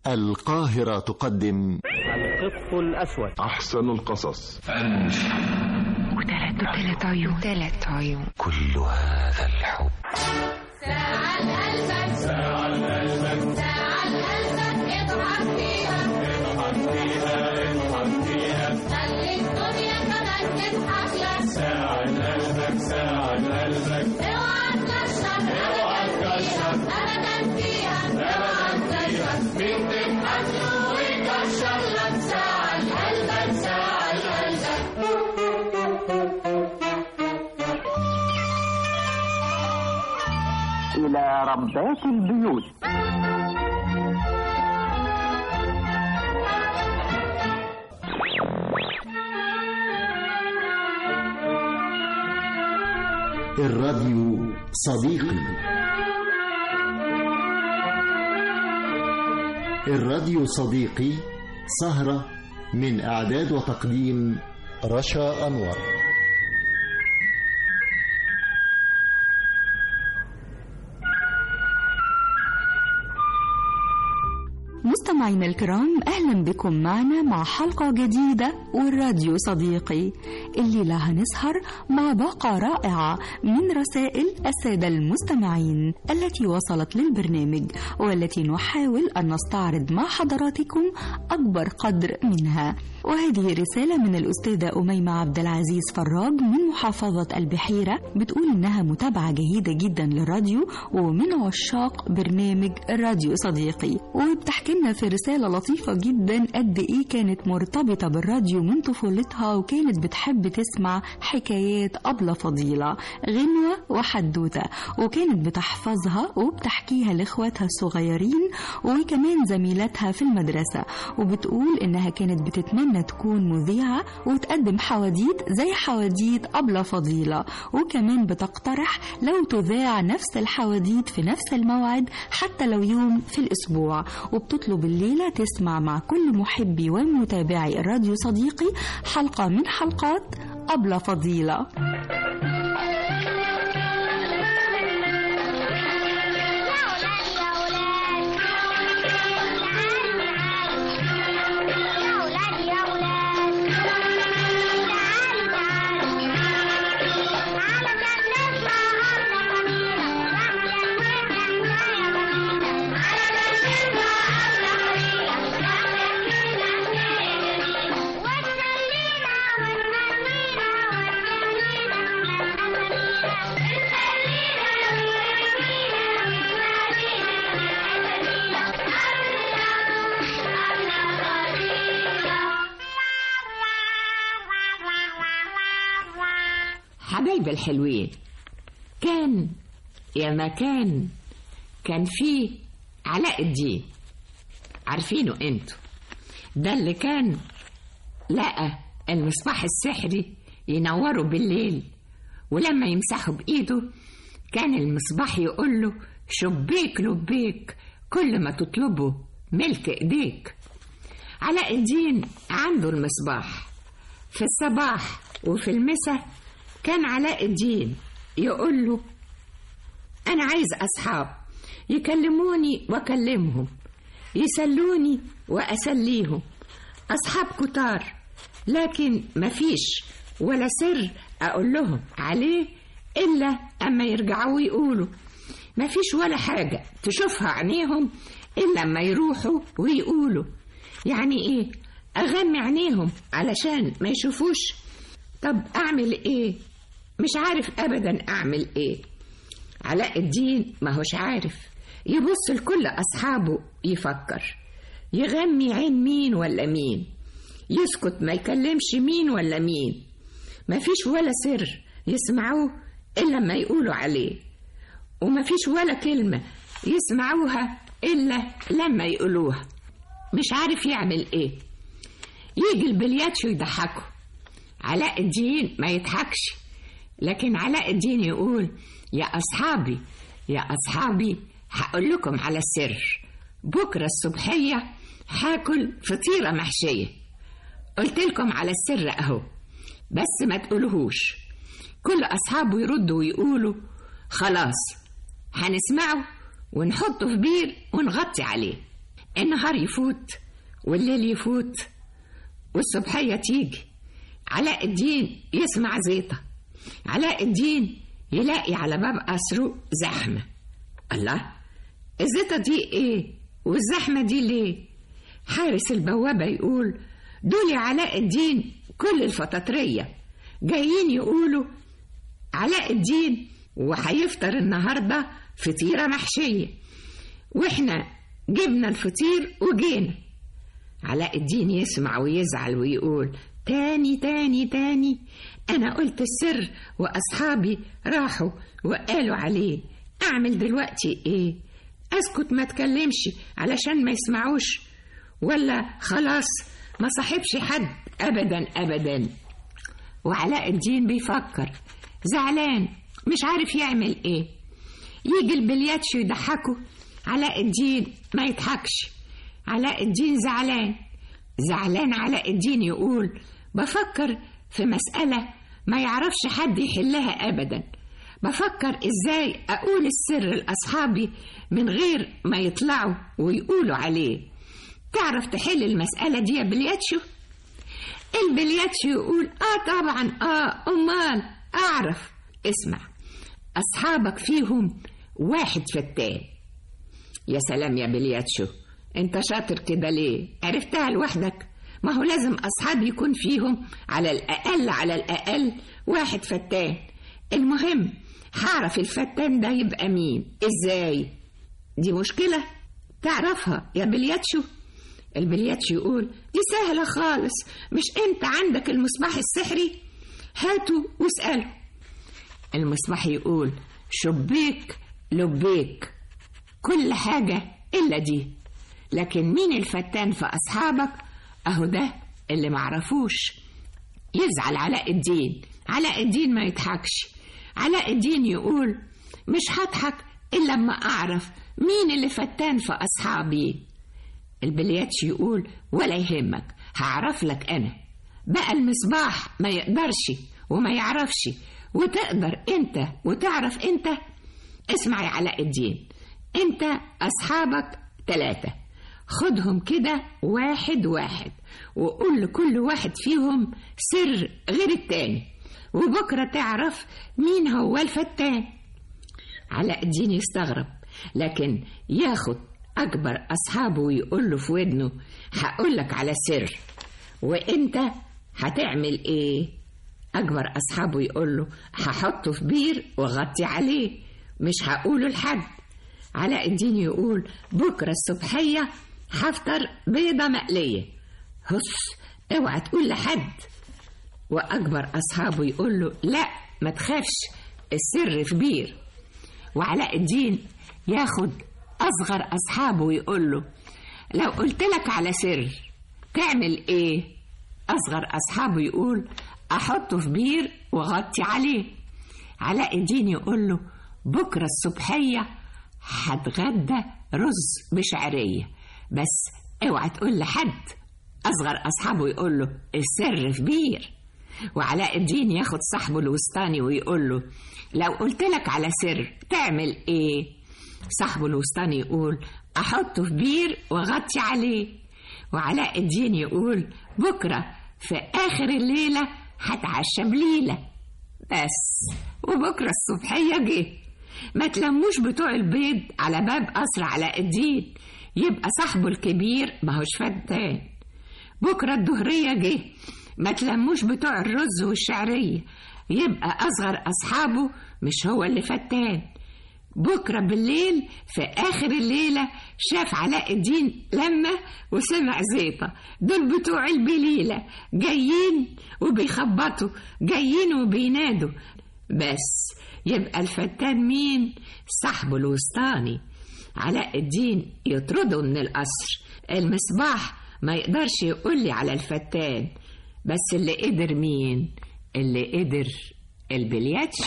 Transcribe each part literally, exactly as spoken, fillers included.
القاهرة تقدم القط الأسود، أحسن القصص، وثلاث وثلاث عيون ثلاث عيون كل هذا الحب. ساعة قلبك ساعة قلبك ساعة قلبك اضحك فيها اضحك فيها اضحك فيها خلي الدنيا كمان تضحك لك. ساعة قلبك ساعة قلبك اوعى تكشف اوعى تكشف أبدا فيها اوعى تكشف مين تضحك له ويكشف لك. ساعة قلبك ساعة قلبك إلى ربات البيوت. الراديو صديقي. الراديو صديقي سهرة من إعداد وتقديم رشا أنور. مستمعينا الكرام، أهلا بكم معنا مع حلقة جديدة والراديو صديقي. الليلة هنسهر مع باقة رائعة من رسائل السادة المستمعين التي وصلت للبرنامج، والتي نحاول أن نستعرض مع حضراتكم أكبر قدر منها. وهذه رسالة من الأستاذة أميمة عبد العزيز فراج من محافظة البحيرة، بتقول إنها متابعة جيدة جدا للراديو ومن عشاق برنامج الراديو صديقي، وبتحكي لنا في رسالة لطيفة جدا قد إيه كانت مرتبطة بالراديو من طفولتها، وكانت بتحب تسمع حكايات أبلة فضيلة، غنوة وحدوتة، وكانت بتحفظها وبتحكيها لإخواتها الصغيرين وكمان زميلاتها في المدرسة. وبتقول إنها كانت بتتمنى تكون مذيعة وتقدم حواديت زي حواديت أبلة فضيلة، وكمان بتقترح لو تذاع نفس الحواديت في نفس الموعد حتى لو يوم في الأسبوع. وبتطلب الليلة تسمع مع كل محبي ومتابعي الراديو صديقي حلقة من حلقات أبلة فضيلة. حبايب الحلوين، كان يا مكان كان فيه علاء الدين، عارفينه انتوا؟ ده اللي كان لقى المصباح السحري ينوره بالليل، ولما يمسحه بإيده كان المصباح يقول له شبيك لبيك كل ما تطلبه ملك ايديك. علاء الدين عنده المصباح في الصباح وفي المساء، كان علاء الدين يقول له أنا عايز أصحاب يكلموني وأكلمهم، يسلوني وأسليهم، أصحاب كتار لكن مفيش ولا سر أقول لهم عليه إلا أما يرجعوا ويقولوا، مفيش ولا حاجة تشوفها عينيهم إلا أما يروحوا ويقولوا. يعني إيه؟ أغمي عينيهم علشان ما يشوفوش؟ طب أعمل إيه؟ مش عارف أبدا أعمل إيه. علاء الدين ما هوش عارف، يبص لكل أصحابه يفكر، يغمي عين مين ولا مين، يسكت ما يكلمش مين ولا مين، ما فيش ولا سر يسمعوه إلا ما يقولوا عليه، وما فيش ولا كلمة يسمعوها إلا لما يقولوها. مش عارف يعمل إيه. يجي البلياتشو يضحكوا، علاء الدين ما يضحكش، لكن علاء الدين يقول يا أصحابي يا أصحابي هقول لكم على السر، بكرة الصبحية هاكل فطيرة محشية، قلت لكم على السر أهو، بس ما تقولوهوش. كل أصحابه يردوا ويقولوا خلاص هنسمعه ونحطه في بير ونغطي عليه. النهار يفوت والليل يفوت والصبحية تيجي، علاء الدين يسمع زيطة. علاء الدين يلاقي على باب قصره زحمة. الله، الزيطة دي ايه والزحمة دي ليه؟ حارس البوابة يقول دول يا علاء الدين كل الفطاطرية جايين يقولوا علاء الدين وهيفطر النهاردة فطيرة محشية، واحنا جبنا الفطير وجينا. علاء الدين يسمع ويزعل ويقول تاني تاني تاني، أنا قلت السر وأصحابي راحوا وقالوا عليه، أعمل دلوقتي إيه؟ أسكت ما تكلمش علشان ما يسمعوش، ولا خلاص ما صاحبش حد أبدا أبدا. وعلاء الدين بيفكر زعلان مش عارف يعمل إيه. يجي البلياتشو يضحكوا، علاء الدين ما يضحكش. علاء الدين زعلان زعلان علاء الدين يقول بفكر في مسألة ما يعرفش حد يحلها أبدا. بفكر إزاي أقول السر لأصحابي من غير ما يطلعوا ويقولوا عليه. تعرف تحل المسألة دي يا بلياتشو؟ البلياتشو يقول آه طبعا، آه أمال أعرف. اسمع، أصحابك فيهم واحد فتان. يا سلام يا بلياتشو، انت شاطر كده ليه؟ عرفتها لوحدك؟ ما هو لازم أصحابي يكون فيهم على الأقل على الأقل واحد فتان. المهم هعرف الفتان ده يبقى مين. ازاي؟ دي مشكلة تعرفها يا بلياتشو؟ البلياتشو يقول دي سهلة خالص، مش انت عندك المصباح السحري؟ هاتوا واسألوا. المصباح يقول شبيك لبيك، كل حاجة إلا دي، لكن مين الفتان في أصحابك؟ أهو ده اللي معرفوش. يزعل علاء الدين. علاء الدين ما يضحكش. علاء الدين يقول مش هضحك إلا لما أعرف مين اللي فتان في أصحابي. البلياتش يقول ولا يهمك، هعرف لك أنا. بقى المصباح ما يقدرش وما يعرفش وتقدر أنت وتعرف أنت. اسمع يا علاء الدين، أنت أصحابك ثلاثة، خدهم كده واحد واحد وقول لكل واحد فيهم سر غير التاني، وبكرة تعرف مين هو الفتان. علاء الدين يستغرب، لكن ياخد أكبر أصحابه ويقول له في ودنه هقول لك على سر، وإنت هتعمل إيه؟ أكبر أصحابه يقول له هحطه في بير وغطي عليه، مش هقوله لحد. علاء الدين يقول بكرة الصبحية هفطر بيضة مقلية، هس اوعى تقول لحد. وأكبر أصحابه يقول له لا ما تخافش، السر في بير. وعلاء الدين ياخد أصغر أصحابه ويقول له لو قلت لك على سر تعمل إيه؟ أصغر أصحابه يقول أحطه في بير وغطي عليه. علاء الدين يقول له بكرة الصبحية هتغدى رز بشعرية، بس اوعى تقول لحد. أصغر أصحابه يقول له السر في بير. وعلاء الدين ياخد صاحبه الوسطاني ويقول له لو قلت لك على سر تعمل ايه؟ صاحبه الوسطاني يقول احطه في بير وغطي عليه. وعلاء الدين يقول بكرة في آخر الليلة هتعشى بليلة. بس وبكرة الصبحية جه، ما تلموش بتوع البيض على باب قصر علاء الدين، يبقى صاحبه الكبير ما هوش فتان. بكرة الظهرية جه، ما تلموش بتوع الرز والشعرية، يبقى أصغر أصحابه مش هو اللي فتان. بكرة بالليل في آخر الليلة شاف علاء الدين لما وسمع زيطة، دول بتوع البليلة جايين وبيخبطوا، جايين وبينادوا. بس يبقى الفتان مين؟ صاحبه الوسطاني. علاء الدين يطرده من القصر. المصباح ما يقدرش يقولي على الفتان، بس اللي قدر مين؟ اللي قدر البلياتش.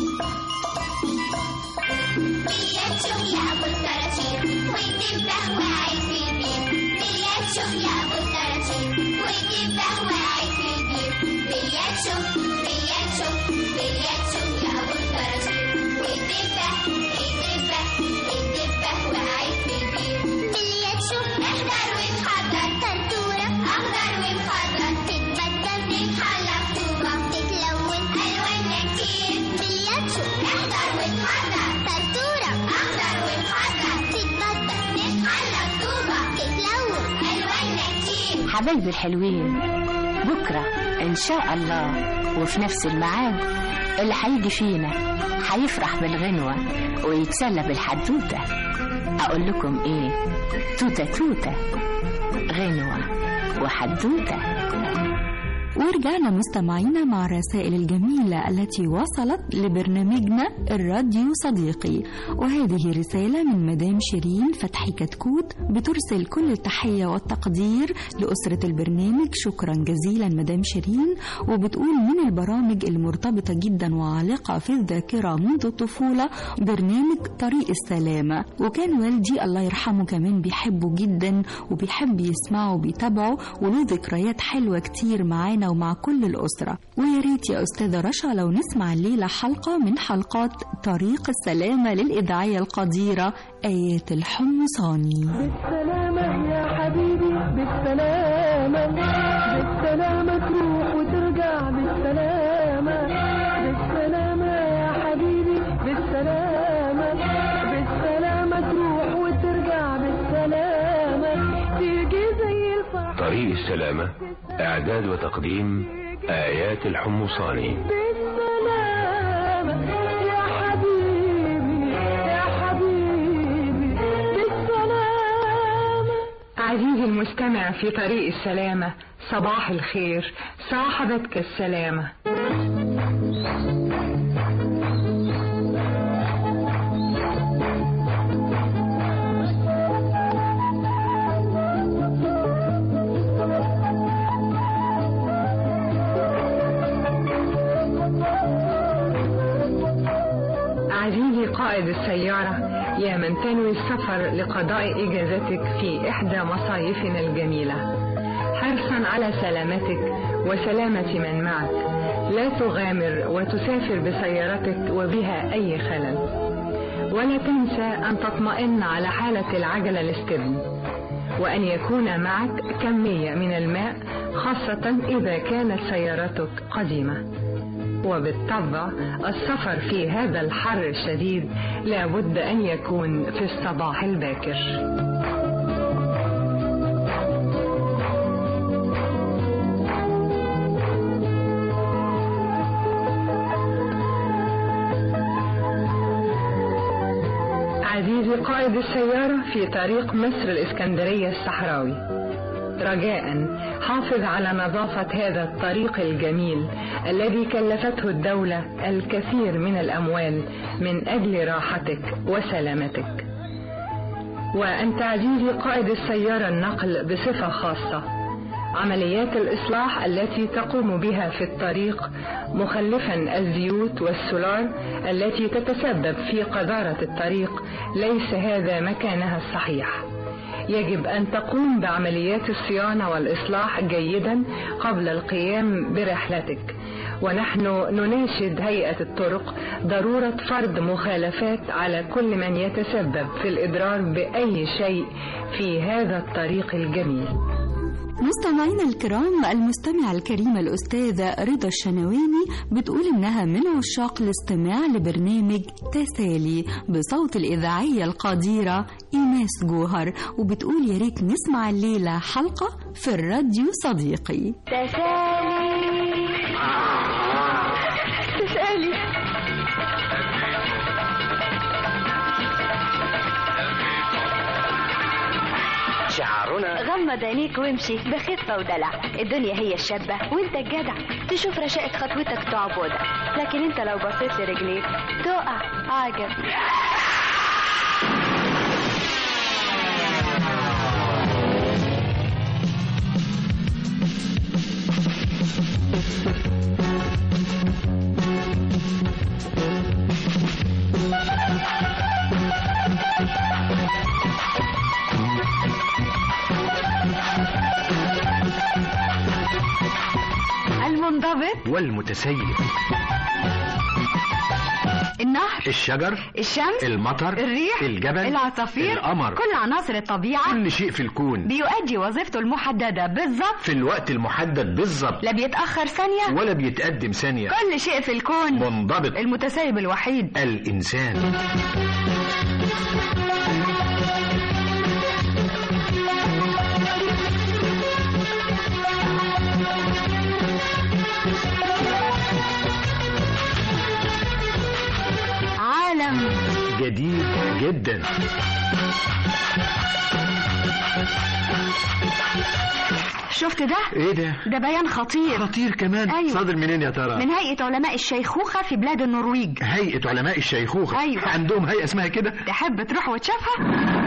بلياتشو يا أبو الكراتين ويجيب قهوة في البير. بلياتشو يا أبو الكراتين ويجيب قهوة في البير. بلياتشو بلياتشو بلياتشو يا أبو الكراتين ويجيب يجيب يجيب قهوة في البير. بلياتشو احنا حبايبي الحلوين، بكرة إن شاء الله وفي نفس الميعاد اللي هيجي فينا هيفرح بالغنوة ويتسلى بالحدوتة. أقول لكم إيه؟ توتة توتة، غنوة وحدوتة. ورجعنا مستمعينا مع الرسائل الجميلة التي وصلت لبرنامجنا الراديو صديقي. وهذه رسالة من مدام شيرين فتحي كتكوت بترسل كل التحية والتقدير لأسرة البرنامج. شكرا جزيلا مدام شيرين. وبتقول من البرامج المرتبطة جدا وعالقة في الذاكرة منذ الطفولة برنامج طريق السلامة، وكان والدي الله يرحمه كمان بيحبه جدا وبيحب يسمعه وبيتابعه، وله ذكريات حلوة كتير معانا ومع كل الأسرة. ويا ريت يا أستاذة رشا لو نسمع الليلة حلقة من حلقات طريق السلامة للإذاعية القديرة آيات الحمصاني. بالسلامة يا حبيبي، بالسلامة بالسلامة تروح وترجع، بالسلامة بالسلامة يا حبيبي، بالسلامة بالسلامة تروح وترجع، بالسلامة تيجي زي الفرح. طريق السلامة، إعداد وتقديم آيات الحمصاني. بالسلامة يا حبيبي يا حبيبي، بالسلامة. عزيزي المستمع في طريق السلامة، صباح الخير، صاحبتك السلامة. عزيزي قائد السيارة، يا من تنوي السفر لقضاء إجازتك في إحدى مصايفنا الجميلة، حرصا على سلامتك وسلامة من معك، لا تغامر وتسافر بسيارتك وبها أي خلل، ولا تنسى أن تطمئن على حالة العجلة الاستبن، وأن يكون معك كمية من الماء خاصة إذا كانت سيارتك قديمة. وبالطبع السفر في هذا الحر الشديد لابد أن يكون في الصباح الباكر. عزيزي قائد السيارة في طريق مصر الإسكندرية الصحراوي، رجاء حافظ على نظافة هذا الطريق الجميل الذي كلفته الدولة الكثير من الأموال من أجل راحتك وسلامتك. وأنت عزيزي قائد السيارة النقل بصفة خاصة، عمليات الإصلاح التي تقوم بها في الطريق مخلفا الزيوت والسولار التي تتسبب في قذارة الطريق ليس هذا مكانها الصحيح. يجب أن تقوم بعمليات الصيانة والإصلاح جيدا قبل القيام برحلتك. ونحن نناشد هيئة الطرق ضرورة فرض مخالفات على كل من يتسبب في الإضرار بأي شيء في هذا الطريق الجميل. مستمعينا الكرام، المستمعة الكريمة الأستاذة رضا الشنواني بتقول إنها من عشاق الاستماع لبرنامج تسالي بصوت الإذاعية القديرة إيناس جوهر، وبتقول يا ريت نسمع الليلة حلقة في الراديو صديقي. تسالي تسالي شعارنا غمض عينيك وامشي بخفة ودلع، الدنيا هي الشابة وانت الجدع، تشوف رشاقة خطوتك تعبودك، لكن انت لو بصيت لرجليك تقع. عجب. المنضبط والمتسيب، النهر، الشجر، الشمس، المطر، الريح، الجبل، العصافير، القمر، كل عناصر الطبيعة، كل شيء في الكون بيؤدي وظيفته المحددة بالظبط في الوقت المحدد بالظبط، لا بيتأخر ثانية ولا بيتقدم ثانية. كل شيء في الكون منضبط. المتسيب الوحيد الإنسان. جدا. شفت ده؟ ايه ده؟ ده بيان خطير. خطير كمان؟ أيوة. صادر منين يا ترى؟ من هيئة علماء الشيخوخة في بلاد النرويج. هيئة علماء الشيخوخة؟ أيوة. عندهم هيئة اسمها كده؟ تحب تروح وتشوفها؟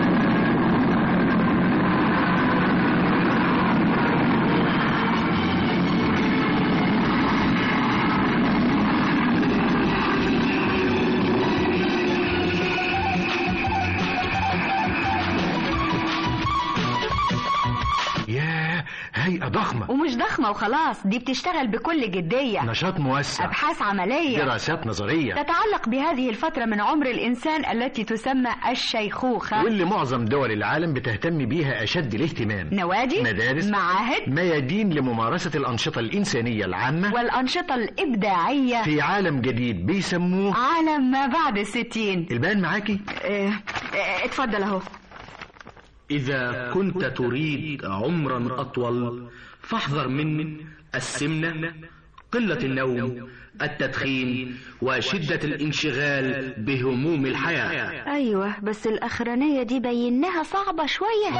هيئة ضخمة. ومش ضخمة وخلاص، دي بتشتغل بكل جدية. نشاط موسع، أبحاث عملية، دراسات نظرية تتعلق بهذه الفترة من عمر الإنسان التي تسمى الشيخوخة، واللي معظم دول العالم بتهتم بيها أشد الاهتمام. نوادي، مدارس، معاهد، ميادين لممارسة الأنشطة الإنسانية العامة والأنشطة الإبداعية في عالم جديد بيسموه عالم ما بعد الستين. البيان معاكي؟ اه اه اتفضل اهو. إذا كنت تريد عمرا أطول فاحذر من السمنة، قلة النوم، التدخين، وشدة الانشغال بهموم الحياة. أيوة، بس الأخرانية دي بيناها صعبة شوية.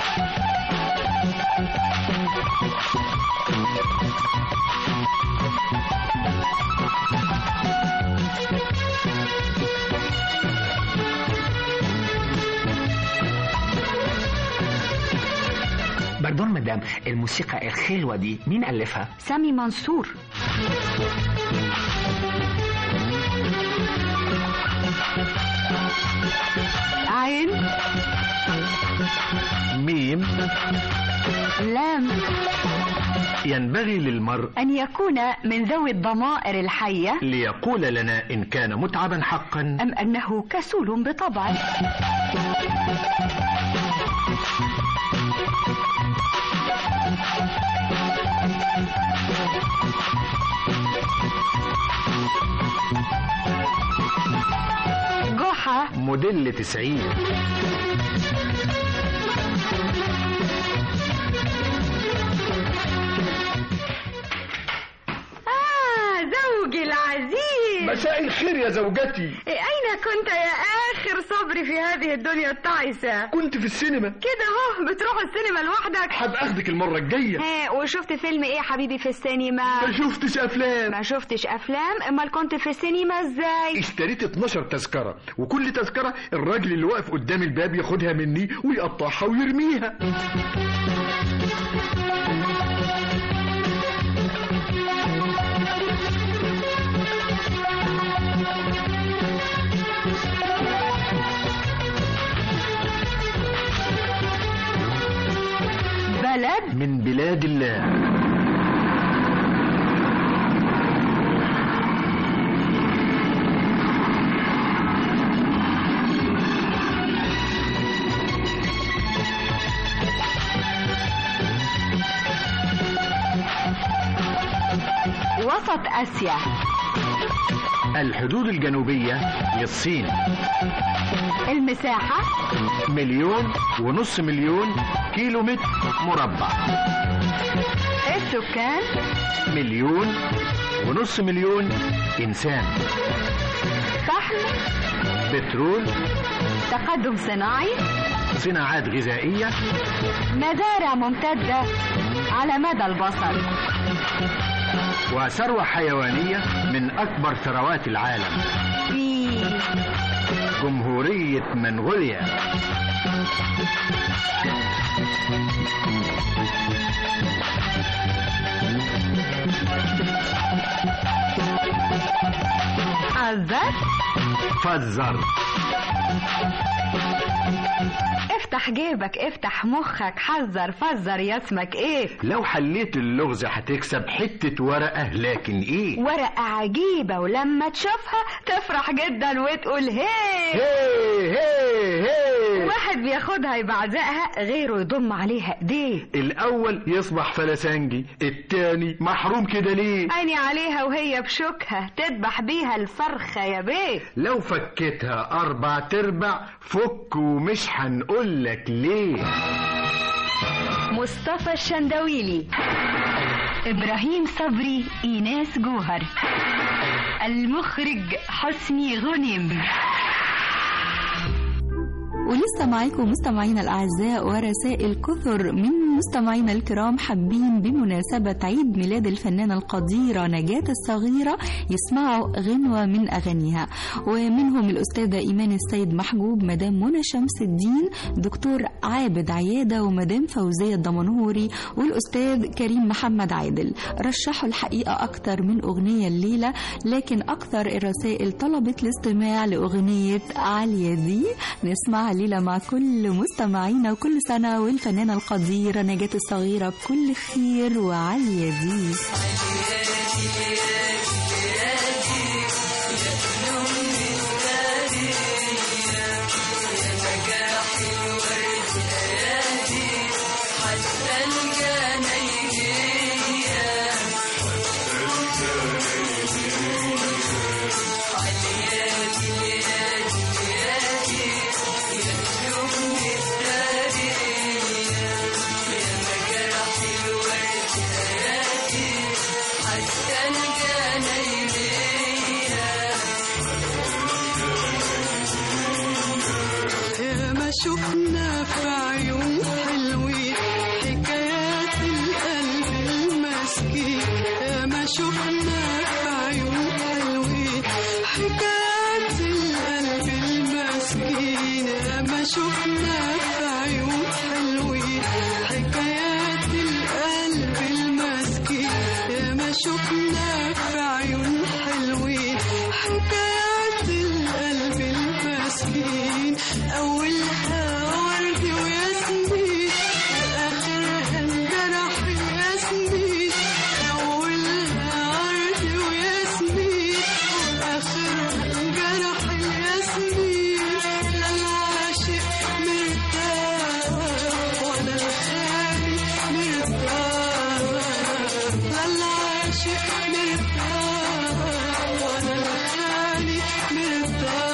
باردون مدام، الموسيقى الحلوة دي مين ألفها؟ سامي منصور. عين، ميم، لام. ينبغي للمرء أن يكون من ذوي الضمائر الحية ليقول لنا إن كان متعبا حقا أم أنه كسول بطبعه. جحا، موديل تسعين. زوجي العزيز، مساء الخير يا زوجتي. أين كنت يا آخر صبري في هذه الدنيا التعيسة؟ كنت في السينما. كده اهو بتروح السينما لوحدك؟ هبقى اخدك المرة الجاية. ها، وشفت فيلم ايه يا حبيبي في السينما؟ ما شفتش افلام. ما شفتش افلام؟ امال كنت في السينما ازاي؟ اشتريت اتناشر تذكرة، وكل تذكرة الراجل اللي واقف قدام الباب ياخدها مني ويقطعها ويرميها. بلد من بلاد الله. وسط آسيا. الحدود الجنوبية للصين. المساحة مليون ونص مليون كيلو متر مربع. السكان مليون ونص مليون إنسان. فحم، بترول، تقدم صناعي، صناعات غذائية، مزارع ممتدة على مدى البصر، وثروة حيوانية من أكبر ثروات العالم في جمهورية منغوليا. حذر، فزر. افتح جيبك، افتح مخك، حذر فزر، يا اسمك ايه؟ لو حليت اللغز هتكسب حتة ورقة، لكن ايه؟ ورقة عجيبة، ولما تشوفها تفرح جدا وتقول هي هي هي هي. واحد بياخدها يبعزقها، غيره يضم عليها ايديه. الاول يصبح فلسنجي، التاني محروم كده ليه؟ عيني عليها وهي بشوكها تذبح بيها الفرخة يا بيه. لو فكتها اربع تربع فك، ومش هنقولك ليه. مصطفى الشندويلي، إبراهيم صبري، إيناس جوهر، المخرج حسني غنيم. ولسه معاكم مستمعينا الأعزاء ورسائل كثر من مستمعينا الكرام حابين بمناسبة عيد ميلاد الفنانة القديرة نجاة الصغيرة يسمعوا غنوة من أغانيها، ومنهم الأستاذة إيمان السيد محجوب، مدام منى شمس الدين، دكتور عابد عيادة، ومدام فوزية الدمنهوري، والأستاذ كريم محمد عادل. رشحوا الحقيقة أكثر من أغنية الليلة، لكن أكثر الرسائل طلبت الاستماع لأغنية عالية دي. نسمعها الليلة مع كل مستمعينا، وكل سنة والفنانة القديرة نجاة الصغيرة بكل خير وعالية دي. شفنا في عيون حلوين حكايات القلب المسكين، يا ما شفنا في عيون حلوين حكايات القلب المسكين، يا ما شفنا في عيون حلوين حكايات القلب المسكين، يا ما شفنا في عيون حلوين حكايات القلب المسكين. أولها ورد وياسمين وآخرها انجرح ياسمين، أولها ورد وياسمين وآخرها انجرح ياسمين. لا العاشق مرتاح ولا الخالي مرتاح، لا العاشق مرتاح ولا الخالي مرتاح.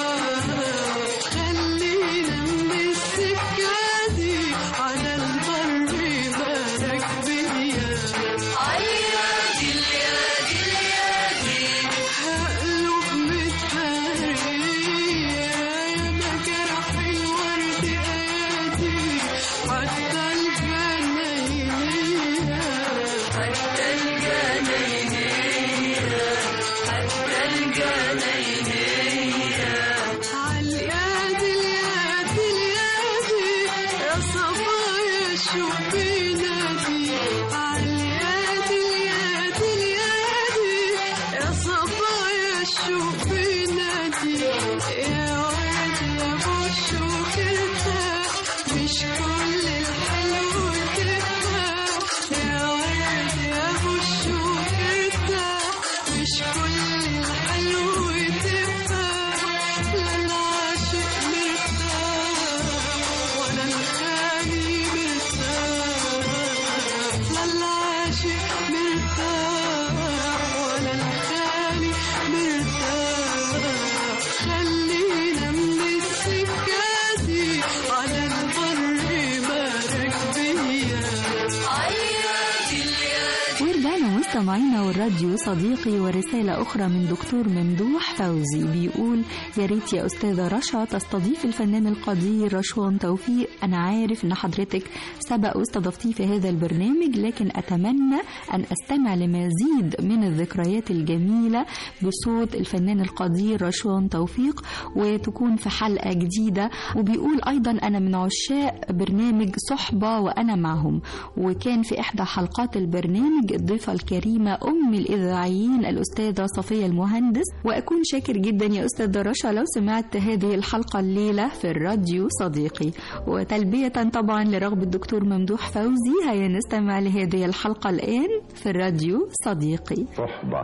مستمعينا والراديو صديقي، ورسالة أخرى من دكتور ممدوح فوزي بيقول: يا ريت يا أستاذة رشا تستضيف الفنان القدير رشوان توفيق. أنا عارف أن حضرتك سبق واستضفتيه في هذا البرنامج، لكن أتمنى أن أستمع لمزيد من الذكريات الجميلة بصوت الفنان القدير رشوان توفيق، وتكون في حلقة جديدة. وبيقول أيضا: أنا من عشاق برنامج صحبة وأنا معهم، وكان في إحدى حلقات البرنامج الضيفة الكريمة أم الإذاعيين الأستاذة صفية المهندس، وأكون شاكر جدا يا أستاذة رشا لو سمعت هذه الحلقة الليلة في الراديو صديقي. وتلبية طبعا لرغبة الدكتور ممدوح فوزي، هيا نستمع لهذه الحلقة الآن في الراديو صديقي. صحبة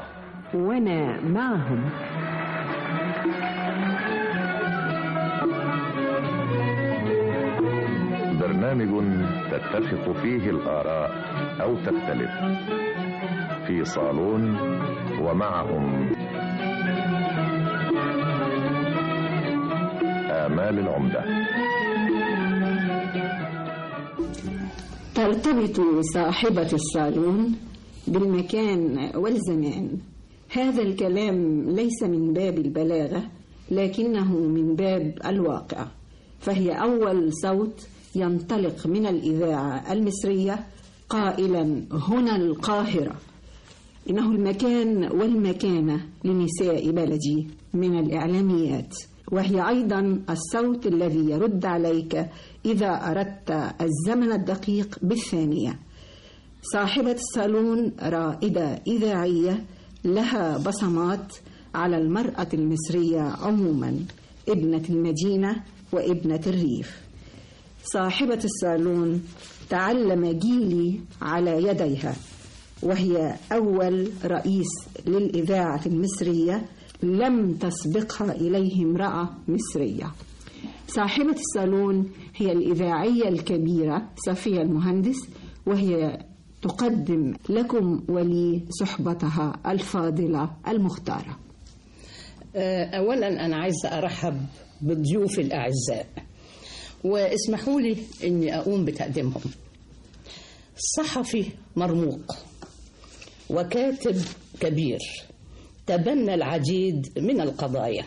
وأنا معهم. برنامج تتفق فيه الآراء أو تختلف، في صالون ومعهم آمال العمدة. ترتبط صاحبة الصالون بالمكان والزمان. هذا الكلام ليس من باب البلاغة، لكنه من باب الواقع. فهي أول صوت ينطلق من الإذاعة المصرية قائلا هنا القاهرة. إنه المكان والمكانة لنساء بلدي من الإعلاميات، وهي أيضا الصوت الذي يرد عليك إذا أردت الزمن الدقيق بالثانية. صاحبة الصالون رائدة إذاعية لها بصمات على المرأة المصرية عموما، ابنة المدينة وابنة الريف. صاحبة الصالون تعلم جيلي على يديها، وهي أول رئيس للإذاعة المصرية لم تسبقها إليه امرأة مصرية. صاحبة الصالون هي الإذاعية الكبيرة صفية المهندس، وهي تقدم لكم ولي صحبتها الفاضلة المختارة. أولا أنا عايزة أرحب بالضيوف الأعزاء، واسمحوا لي أني أقوم بتقديمهم. صحفي مرموق وكاتب كبير تبنى العديد من القضايا.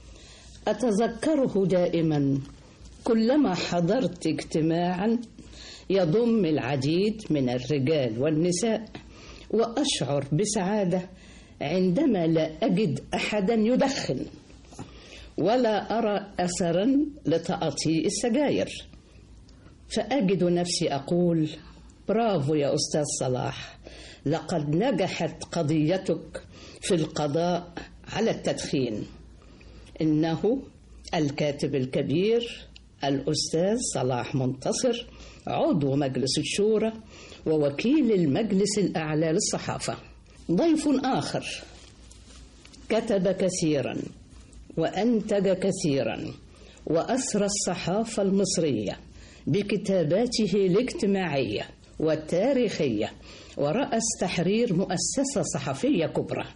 أتذكره دائما كلما حضرت اجتماعا يضم العديد من الرجال والنساء، وأشعر بسعادة عندما لا أجد أحدا يدخن ولا أرى أثرا لتقطيع السجاير، فأجد نفسي أقول برافو يا أستاذ صلاح، لقد نجحت قضيتك في القضاء على التدخين. إنه الكاتب الكبير الأستاذ صلاح منتصر، عضو مجلس الشورى ووكيل المجلس الأعلى للصحافة. ضيف آخر كتب كثيرا وأنتج كثيرا وأسرى الصحافة المصرية بكتاباته الاجتماعية والتاريخية، ورأس تحرير مؤسسة صحفية كبرى.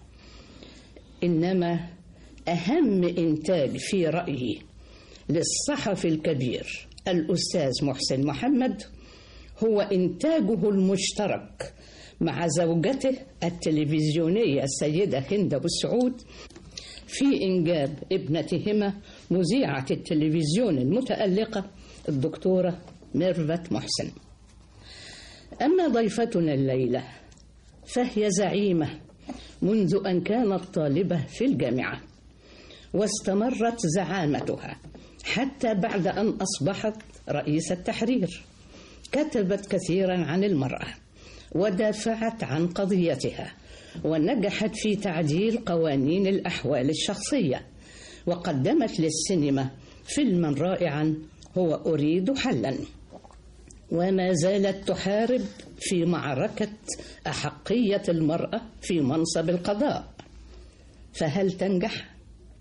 إنما أهم إنتاج في رأيي للصحفي الكبير الأستاذ محسن محمد هو إنتاجه المشترك مع زوجته التلفزيونية السيدة هند أبو السعود في إنجاب ابنتهما مذيعة التلفزيون المتألقة الدكتورة ميرفت محسن. أما ضيفتنا الليلة فهي زعيمة منذ أن كانت طالبة في الجامعة، واستمرت زعامتها حتى بعد أن أصبحت رئيسة تحرير. كتبت كثيرا عن المرأة ودافعت عن قضيتها، ونجحت في تعديل قوانين الأحوال الشخصية، وقدمت للسينما فيلما رائعا هو أريد حلا. وما زالت تحارب في معركة أحقية المرأة في منصب القضاء. فهل تنجح؟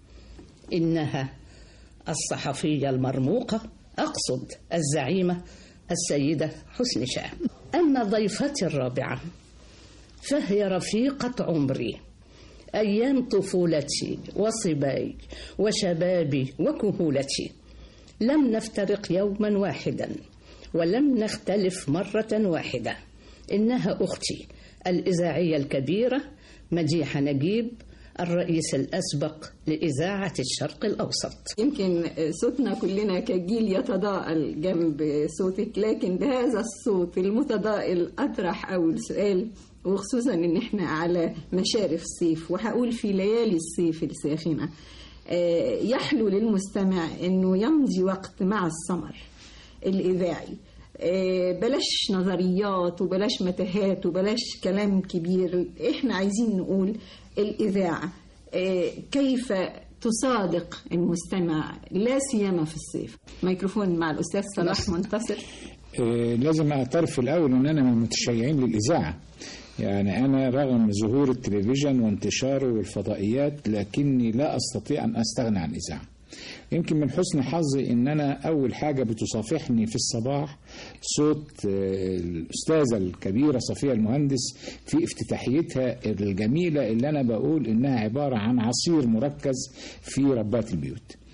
إنها الصحفية المرموقة، أقصد الزعيمة السيدة حسن شاه. أما ضيفتي الرابعة فهي رفيقة عمري، أيام طفولتي وصباي وشبابي وكهولتي. لم نفترق يوما واحدا ولم نختلف مرة واحدة. إنها أختي الإذاعية الكبيرة مديحة نجيب، الرئيس الأسبق لإذاعة الشرق الأوسط. يمكن صوتنا كلنا كجيل يتضاءل جنب صوتك، لكن بهذا الصوت المتضاءل أطرح أول سؤال، وخصوصا إن إحنا على مشارف الصيف، وهقول في ليالي الصيف الساخنة. يحلو للمستمع إنه يمضي وقت مع السمر الإذاعي. بلاش نظريات وبلاش متاهات وبلاش كلام كبير. إحنا عايزين نقول الإذاعة كيف تصادق المستمع لا سيما في الصيف. ميكروفون مع الأستاذ صلاح منتصر. لازم أعترف الأول أن أنا من المتشيعين للإذاعة، يعني أنا رغم ظهور التلفزيون وانتشاره والفضائيات لكني لا أستطيع أن أستغنى عن الإذاعة. يمكن من حسن حظي ان انا اول حاجة بتصافحني في الصباح صوت الاستاذة الكبيرة صفية المهندس في افتتاحيتها الجميلة اللي انا بقول انها عبارة عن عصير مركز في ربات البيوت.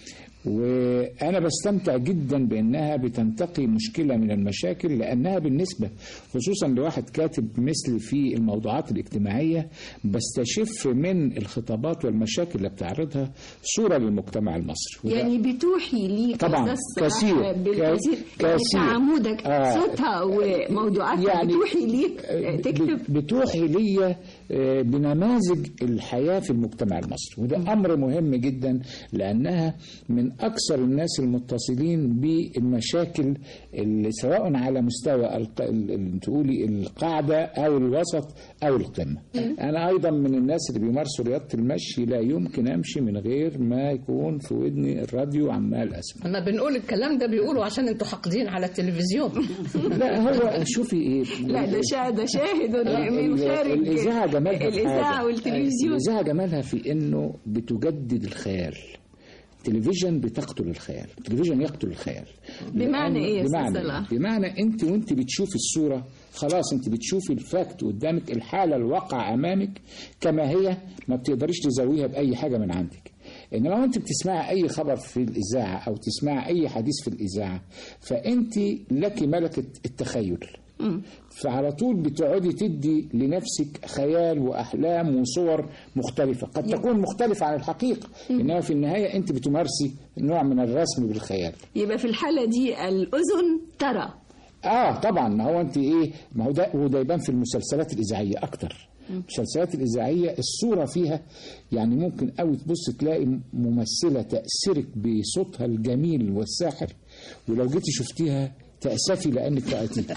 وأنا بستمتع جدا بأنها بتنتقي مشكلة من المشاكل، لأنها بالنسبة خصوصا لواحد كاتب مثل في الموضوعات الاجتماعية بستشف من الخطابات والمشاكل اللي بتعرضها صورة للمجتمع المصري. يعني بتوحي ليك طبعا كثير بالكثير كثير عمودك آه صوتها وموضوعاتها يعني بتوحي ليك تكتب بتوحي لي بنماذج الحياة في المجتمع المصري، وده أمر مهم جدا لأنها من أكثر الناس المتصلين بالمشاكل اللي سواء على مستوى تقولي القاعدة أو الوسط أو القمة. أنا أيضا من الناس اللي بيمارسوا رياضة المشي، لا يمكن أمشي من غير ما يكون في ودني الراديو عمال أسمع. أما بنقول الكلام ده بيقولوا عشان أنتوا حاقدين على التلفزيون. لا هو شوفي إيه، لا ده شاهد ده شاهد من خارج الإذاعة جمالها الإذاعة والتلفزيون. الإذاعة جمالها في إنه بتجدد الخيال. التلفزيون بتقتل الخيال، التلفزيون يقتل الخيال. بمعنى ايه يا بمعنى, بمعنى انت وانت بتشوفي الصورة خلاص انت بتشوفي الفاكت قدامك، الحالة الواقع امامك كما هي، ما بتقدريش تزويها باي حاجة من عندك. انما لو انت بتسمعي اي خبر في الاذاعة او تسمعي اي حديث في الاذاعة فانت لك ملكة التخيل، فعلى طول بتقعدي تدي لنفسك خيال وأحلام وصور مختلفة قد تكون مختلفة عن الحقيقة، إنما في النهاية أنت بتمارسي نوع من الرسم بالخيال. يبقى في الحالة دي الأذن ترى. آه طبعا، ما هو أنت إيه، ما هو ده وده يبان في المسلسلات الإذاعية أكتر. المسلسلات الإذاعية الصورة فيها يعني ممكن قوي تبص تلاقي ممثلة تأثرك بصوتها الجميل والساحر، ولو جيتي شفتيها تأسفي لأنك رأيتيها.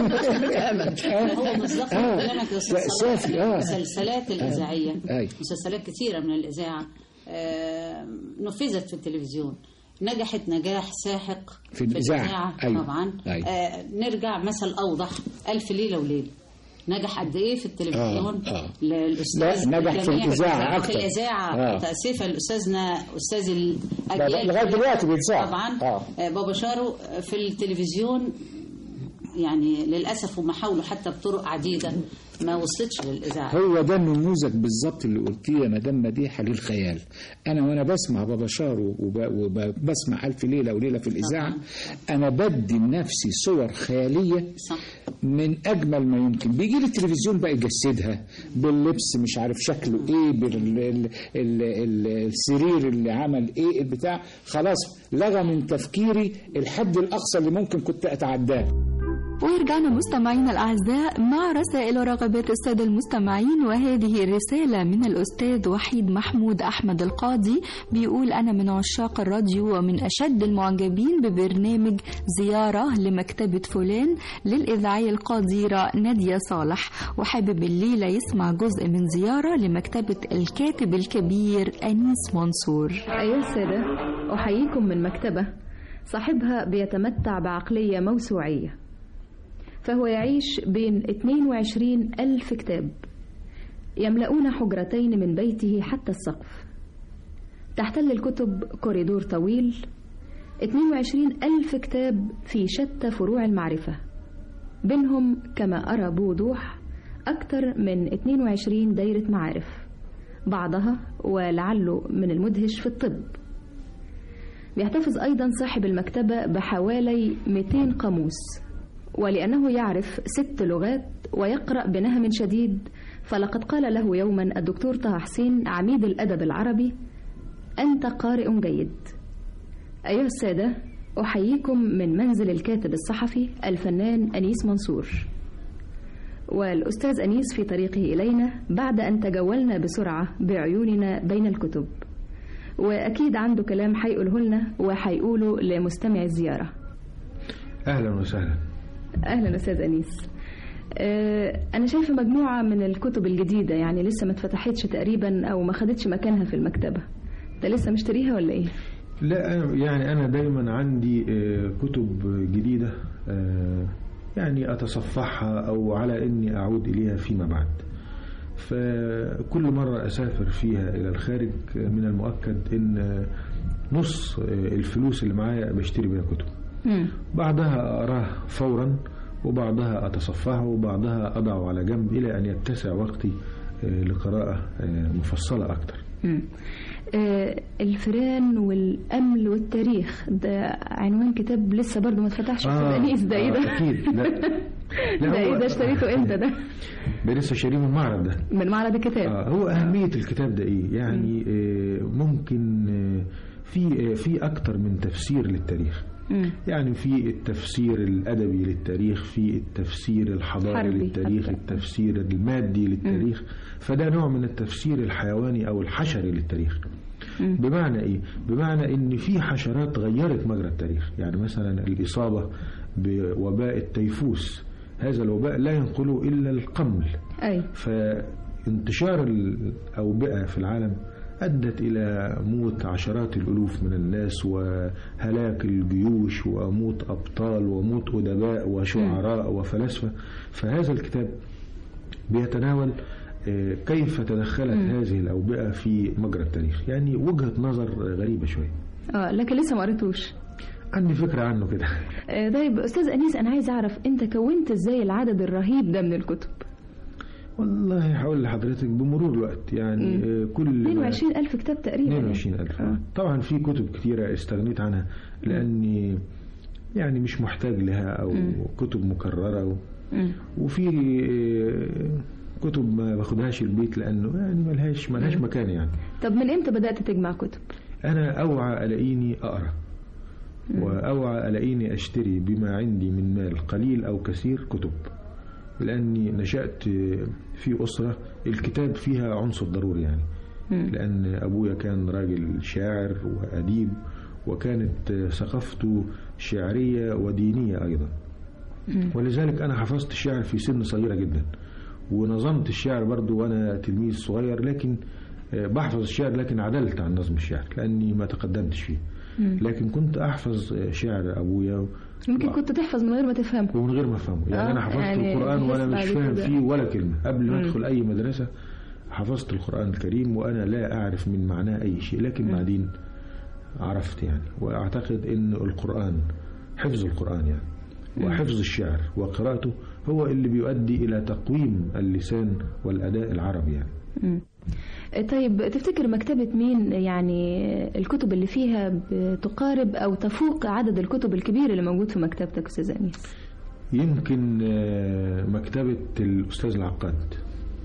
هو مصداق كلامك يا أستاذ صلاح. المسلسلات الإذاعية مسلسلات كثيرة من الإذاعة نفذت في التلفزيون، نجحت نجاح ساحق في الإذاعة طبعا. آه نرجع مثل أوضح، ألف ليلة وليلة نجح قد ايه في التلفزيون. آه. للاستاذ نجح في الاذاعه اكتر. في الاذاعه آه. تاسفه لاستاذنا استاذ الاجيال لغايه دلوقتي بيذاع طبعا. آه. بابا شارو في التلفزيون يعني للاسف هم حاولوا حتى بطرق عديده ما وصلتش للاذاعه. هو ده النموذج بالظبط اللي قلتيه يا مدام مديحه للخيال. انا وانا بسمع بابا شارو وبسمع الف ليله وليله في الاذاعه انا بدي لنفسي صور خياليه صح. من اجمل ما يمكن. بيجي لي التلفزيون بقى يجسدها باللبس مش عارف شكله ايه، بالسرير اللي عمل ايه البتاع، خلاص لغى من تفكيري الحد الاقصى اللي ممكن كنت اتعداه. ويرجعنا مستمعينا الأعزاء مع رسائل ورغبات السادة المستمعين، وهذه الرسالة من الأستاذ وحيد محمود أحمد القاضي، بيقول أنا من عشاق الراديو ومن أشد المعجبين ببرنامج زيارة لمكتبة فلان للإذاعية القديرة نادية صالح، وحابب الليلة يسمع جزء من زيارة لمكتبة الكاتب الكبير أنيس منصور. أيها السادة، أحييكم من مكتبة صاحبها بيتمتع بعقلية موسوعية، فهو يعيش بين اثنين وعشرين ألف كتاب يملؤون حجرتين من بيته حتى السقف. تحتل الكتب كوريدور طويل، اثنين وعشرين ألف كتاب في شتى فروع المعرفة، بينهم كما أرى بوضوح أكثر من اثنين وعشرين دايرة معارف، بعضها ولعله من المدهش في الطب. بيحتفظ أيضا صاحب المكتبة بحوالي مئتين قاموس، ولأنه يعرف ست لغات ويقرأ بنهم شديد، فلقد قال له يوما الدكتور طه حسين عميد الأدب العربي: أنت قارئ جيد. أيها السادة، أحييكم من منزل الكاتب الصحفي الفنان أنيس منصور. والأستاذ أنيس في طريقه إلينا بعد أن تجولنا بسرعة بعيوننا بين الكتب، وأكيد عنده كلام حيقوله لنا وحيقوله لمستمع الزيارة. أهلا وسهلا. أهلا أستاذ أنيس. أنا شايفة مجموعة من الكتب الجديدة يعني لسه ما اتفتحتش تقريبا أو ما خدتش مكانها في المكتبة، أنت لسه مشتريها ولا إيه؟ لا يعني أنا دايما عندي كتب جديدة يعني أتصفحها أو على إني أعود إليها فيما بعد، فكل مرة أسافر فيها إلى الخارج من المؤكد إن نص الفلوس اللي معايا بشتري بيها كتب، بعضها أراه فورا وبعضها أتصفحه وبعضها أضعه على جنب إلى أن يتسع وقتي لقراءة مفصلة أكتر. مم. آه الفيران والأمل والتاريخ ده عنوان كتاب لسه برضه ما اتفتحش في آه أنيس. ده ايه ده؟ آه أكيد. لا ده ايه ده؟ اشتريته امتى ده؟ ده لسه شاريه من المعرض ده، من معرض الكتاب. آه هو أهمية الكتاب ده إيه؟ يعني آه ممكن آه في آه في أكتر من تفسير للتاريخ. مم. يعني في التفسير الأدبي للتاريخ، في التفسير الحضاري للتاريخ، حتى. التفسير المادي للتاريخ. مم. فده نوع من التفسير الحيواني أو الحشري للتاريخ. مم. بمعنى إيه؟ بمعنى إن في حشرات غيرت مجرى التاريخ. يعني مثلا الإصابة بوباء التيفوس، هذا الوباء لا ينقله إلا القمل. أي. فانتشار الأوبئة في العالم أدت إلى موت عشرات الألوف من الناس، وهلاك الجيوش، وموت أبطال، وموت أدباء وشعراء وفلاسفة. فهذا الكتاب بيتناول كيف تدخلت م. هذه الأوبئة في مجرى التاريخ. يعني وجهة نظر غريبة شوية. آه لكن لسه ما قريتوش. عندي فكرة عنه كده. آه طيب أستاذ أنيس، أنا عايز أعرف أنت كونت إزاي العدد الرهيب ده من الكتب؟ والله هقول لحضرتك بمرور الوقت يعني مم. كل اثنين وعشرين ألف كتاب تقريبا. اثنين وعشرين ألف. آه. طبعا في كتب كتيرة استغنيت عنها لأني يعني مش محتاج لها، أو مم. كتب مكررة و... وفي كتب ما باخدهاش البيت لأنه يعني ملهاش ملهاش مكان يعني. طب من إمتى بدأت تجمع كتب؟ أنا أوعى ألاقيني أقرأ، وأوعى ألاقيني أشتري بما عندي من مال قليل أو كثير كتب، لأني نشأت في أسرة الكتاب فيها عنصر ضروري يعني. م. لأن أبويا كان راجل شاعر وأديب، وكانت ثقافته شعرية ودينية أيضا. م. ولذلك أنا حفظت الشعر في سن صغيرة جدا، ونظمت الشعر برضو وأنا تلميذ صغير، لكن بحفظ الشعر لكن عدلت عن نظم الشعر لأني ما تقدمتش فيه. م. لكن كنت أحفظ شعر أبويا. ممكن كنت تحفظ من غير ما تفهمه. ومن غير ما أفهمه يعني. آه أنا حفظت يعني القرآن وأنا مش فاهم فيه ولا كلمة. قبل ما أدخل أي مدرسة حفظت القرآن الكريم وأنا لا أعرف من معناه أي شيء، لكن م. بعدين عرفت يعني. وأعتقد أن القرآن، حفظ القرآن يعني وحفظ الشعر وقراءته هو اللي بيؤدي إلى تقويم اللسان والأداء العربي يعني. م. طيب تفتكر مكتبة مين يعني الكتب اللي فيها بتقارب أو تفوق عدد الكتب الكبير اللي موجود في مكتبتك أستاذ أنيس؟ يمكن مكتبة الأستاذ العقاد،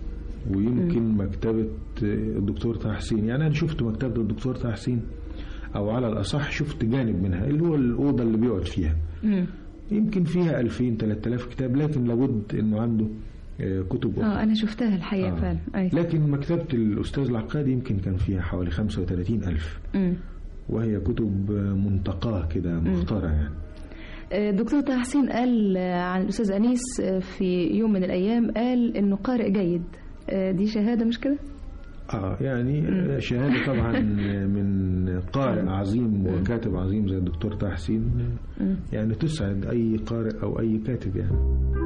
ويمكن م. مكتبة الدكتور طه حسين. يعني أنا شفت مكتبة الدكتور طه حسين، أو على الأصح شفت جانب منها اللي هو الأوضة اللي بيقعد فيها. م. يمكن فيها ألفين ثلاثة آلاف كتاب، لكن لابد أنه عنده كتب. اه انا شفتها الحقيقه. آه. فعلا. أي. لكن مكتبة الأستاذ العقاد يمكن كان فيها حوالي خمسة وثلاثين ألف، م. وهي كتب منتقاة كده مختارة يعني. الدكتور طه حسين قال عن الأستاذ أنيس في يوم من الأيام، قال إنه قارئ جيد. دي شهادة مش كده؟ اه يعني م. شهادة طبعا من قارئ عظيم وكاتب عظيم زي الدكتور طه حسين، يعني تسعد أي قارئ أو أي كاتب يعني.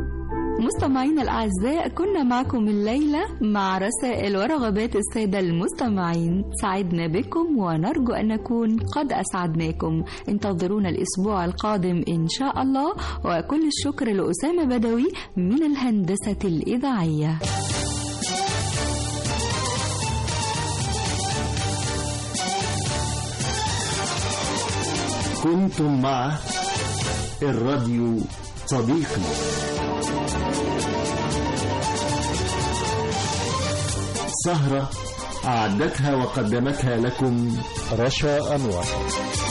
مستمعينا الأعزاء، كنا معكم الليلة مع رسائل ورغبات السادة المستمعين. سعدنا بكم ونرجو أن نكون قد أسعدناكم. انتظرونا الأسبوع القادم إن شاء الله، وكل الشكر لأسامة بدوي من الهندسة الإذاعية. كنتم مع الراديو صديقي. سهرة أعدتها وقدمتها لكم رشا أنور.